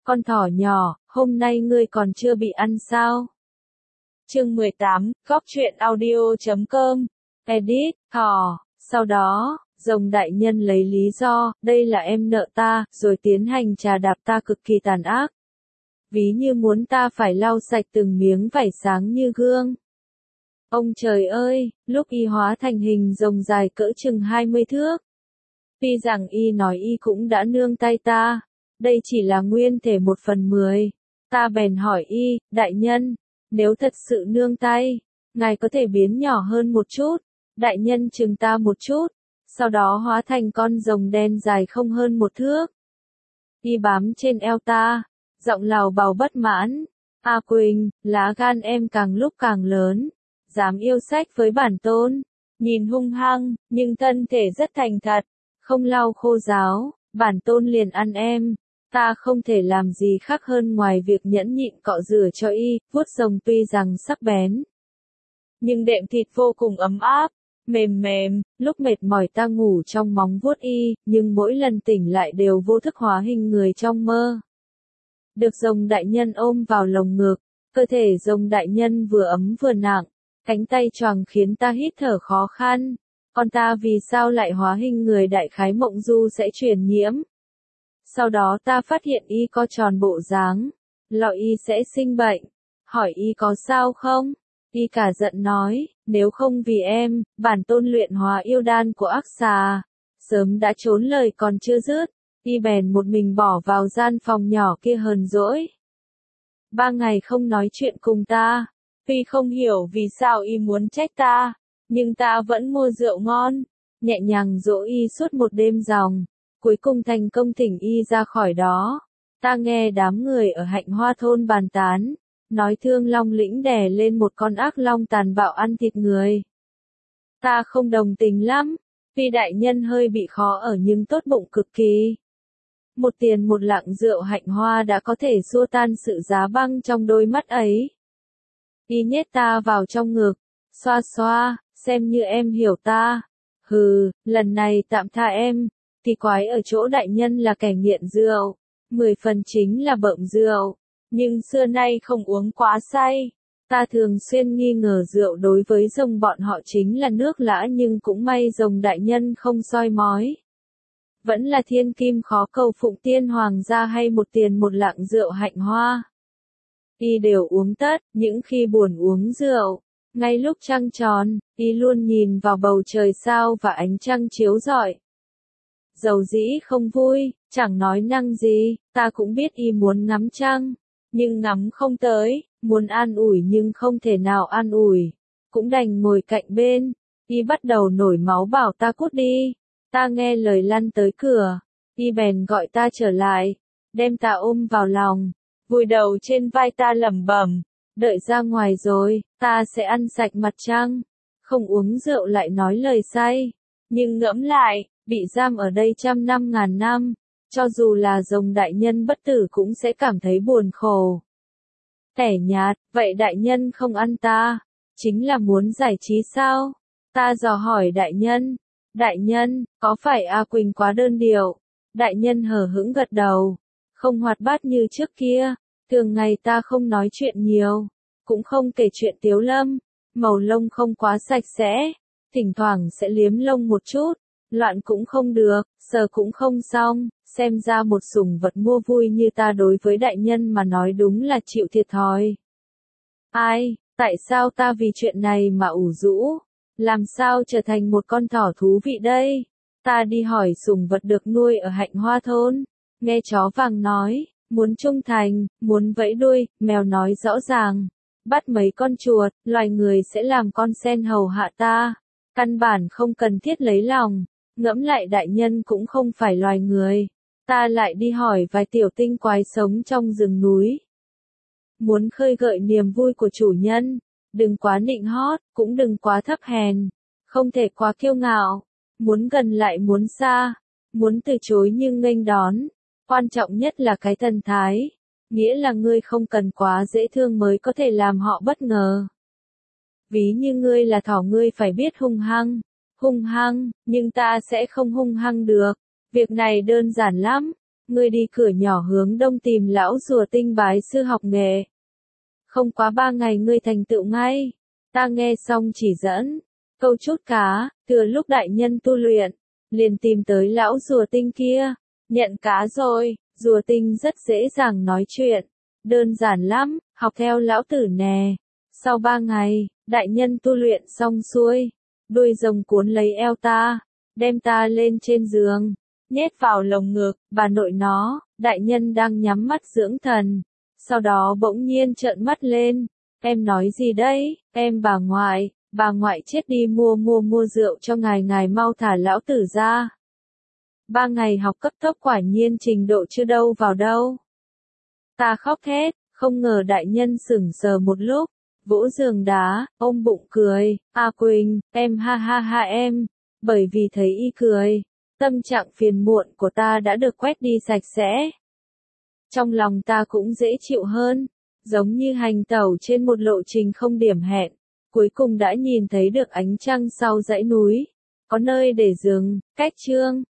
Con thỏ nhỏ, hôm nay ngươi còn chưa bị ăn sao? Chương 18, góc truyện audio.com, edit, thỏ, sau đó, rồng đại nhân lấy lý do, đây là em nợ ta, rồi tiến hành trà đạp ta cực kỳ tàn ác. Ví như muốn ta phải lau sạch từng miếng vảy sáng như gương. Ông trời ơi, lúc y hóa thành hình rồng dài cỡ chừng 20 thước. Tuy rằng y nói y cũng đã nương tay ta, đây chỉ là nguyên thể 1/10. Ta bèn hỏi y, đại nhân, nếu thật sự nương tay, ngài có thể biến nhỏ hơn một chút. Đại nhân chừng ta một chút, sau đó hóa thành con rồng đen dài không hơn 1 thước. Y bám trên eo ta, giọng lào bào bất mãn. A Quỳnh, lá gan em càng lúc càng lớn, dám yêu sách với bản tôn. Nhìn hung hăng, nhưng thân thể rất thành thật, không lau khô ráo, bản tôn liền ăn em. Ta không thể làm gì khác hơn ngoài việc nhẫn nhịn cọ rửa cho y, vuốt rồng tuy rằng sắc bén, nhưng đệm thịt vô cùng ấm áp, mềm mềm, lúc mệt mỏi ta ngủ trong móng vuốt y, nhưng mỗi lần tỉnh lại đều vô thức hóa hình người trong mơ. Được rồng đại nhân ôm vào lồng ngực, cơ thể rồng đại nhân vừa ấm vừa nặng, cánh tay choàng khiến ta hít thở khó khăn. Còn ta vì sao lại hóa hình người đại khái mộng du sẽ truyền nhiễm? Sau đó ta phát hiện y co tròn bộ dáng, lo y sẽ sinh bệnh, hỏi y có sao không? Y cả giận nói, nếu không vì em, bản tôn luyện hóa yêu đan của ác xà, sớm đã trốn lời còn chưa dứt. Y bèn một mình bỏ vào gian phòng nhỏ kia hờn dỗi. 3 ngày không nói chuyện cùng ta, tuy không hiểu vì sao y muốn trách ta, nhưng ta vẫn mua rượu ngon, nhẹ nhàng dỗ y suốt một đêm ròng, cuối cùng thành công thỉnh y ra khỏi đó. Ta nghe đám người ở Hạnh Hoa thôn bàn tán, nói Thương Long lĩnh đè lên một con ác long tàn bạo ăn thịt người. Ta không đồng tình lắm, vì đại nhân hơi bị khó ở nhưng tốt bụng cực kỳ. Một tiền một lạng rượu Hạnh Hoa đã có thể xua tan sự giá băng trong đôi mắt ấy. Y nhét ta vào trong ngực, xoa xoa, xem như em hiểu ta. Hừ, lần này tạm tha em, thì quái ở chỗ đại nhân là kẻ nghiện rượu, 10 phần chính là bợm rượu, nhưng xưa nay không uống quá say. Ta thường xuyên nghi ngờ rượu đối với rồng bọn họ chính là nước lã, nhưng cũng may rồng đại nhân không soi mói. Vẫn là thiên kim khó cầu phụng tiên hoàng gia hay một tiền một lạng rượu Hạnh Hoa. Y đều uống tất, những khi buồn uống rượu. Ngay lúc trăng tròn, y luôn nhìn vào bầu trời sao và ánh trăng chiếu rọi. Dầu dĩ không vui, chẳng nói năng gì, ta cũng biết y muốn ngắm trăng, nhưng ngắm không tới, muốn an ủi nhưng không thể nào an ủi, cũng đành ngồi cạnh bên. Y bắt đầu nổi máu bảo ta cút đi. Ta nghe lời lăn tới cửa, y bèn gọi ta trở lại, đem ta ôm vào lòng, vùi đầu trên vai ta lẩm bẩm, đợi ra ngoài rồi, ta sẽ ăn sạch mặt trăng, không uống rượu lại nói lời say. Nhưng ngẫm lại, bị giam ở đây 100 năm ngàn năm, cho dù là rồng đại nhân bất tử cũng sẽ cảm thấy buồn khổ. Tẻ nhạt, vậy đại nhân không ăn ta, chính là muốn giải trí sao? Ta dò hỏi đại nhân. Đại nhân, có phải A Quỳnh quá đơn điệu? Đại nhân hờ hững gật đầu, không hoạt bát như trước kia. Thường ngày ta không nói chuyện nhiều, cũng không kể chuyện tiếu lâm, màu lông không quá sạch sẽ, thỉnh thoảng sẽ liếm lông một chút, loạn cũng không được, sờ cũng không xong, xem ra một sủng vật mua vui như ta đối với đại nhân mà nói đúng là chịu thiệt thòi. Ai, tại sao ta vì chuyện này mà ủ rũ? Làm sao trở thành một con thỏ thú vị đây? Ta đi hỏi sủng vật được nuôi ở Hạnh Hoa thôn. Nghe chó vàng nói, muốn trung thành, muốn vẫy đuôi, mèo nói rõ ràng. Bắt mấy con chuột, loài người sẽ làm con sen hầu hạ ta. Căn bản không cần thiết lấy lòng. Ngẫm lại đại nhân cũng không phải loài người. Ta lại đi hỏi vài tiểu tinh quái sống trong rừng núi. Muốn khơi gợi niềm vui của chủ nhân. Đừng quá nịnh hót, cũng đừng quá thấp hèn, không thể quá kiêu ngạo, muốn gần lại muốn xa, muốn từ chối nhưng nghênh đón, quan trọng nhất là cái thần thái, nghĩa là ngươi không cần quá dễ thương mới có thể làm họ bất ngờ. Ví như ngươi là thỏ ngươi phải biết hung hăng, nhưng ta sẽ không hung hăng được, việc này đơn giản lắm, ngươi đi cửa nhỏ hướng đông tìm lão rùa tinh bái sư học nghề. Không quá 3 ngày ngươi thành tựu ngay. Ta nghe xong chỉ dẫn, câu chút cá, thừa lúc đại nhân tu luyện, liền tìm tới lão rùa tinh kia, nhận cá rồi, rùa tinh rất dễ dàng nói chuyện, đơn giản lắm, học theo lão tử nè. Sau 3 ngày, đại nhân tu luyện xong xuôi, đuôi rồng cuốn lấy eo ta, đem ta lên trên giường, nhét vào lồng ngực, bà nội nó, đại nhân đang nhắm mắt dưỡng thần, sau đó bỗng nhiên trợn mắt lên, em nói gì đấy, em bà ngoại chết đi mua rượu cho ngài mau thả lão tử ra. 3 ngày học cấp tốc quả nhiên trình độ chưa đâu vào đâu. Ta khóc thét, không ngờ đại nhân sững sờ một lúc, vỗ giường đá, ôm bụng cười, A Quỳnh, em ha ha ha em, bởi vì thấy y cười, tâm trạng phiền muộn của ta đã được quét đi sạch sẽ. Trong lòng ta cũng dễ chịu hơn, giống như hành tẩu trên một lộ trình không điểm hẹn, cuối cùng đã nhìn thấy được ánh trăng sau dãy núi, có nơi để dừng, cách chương.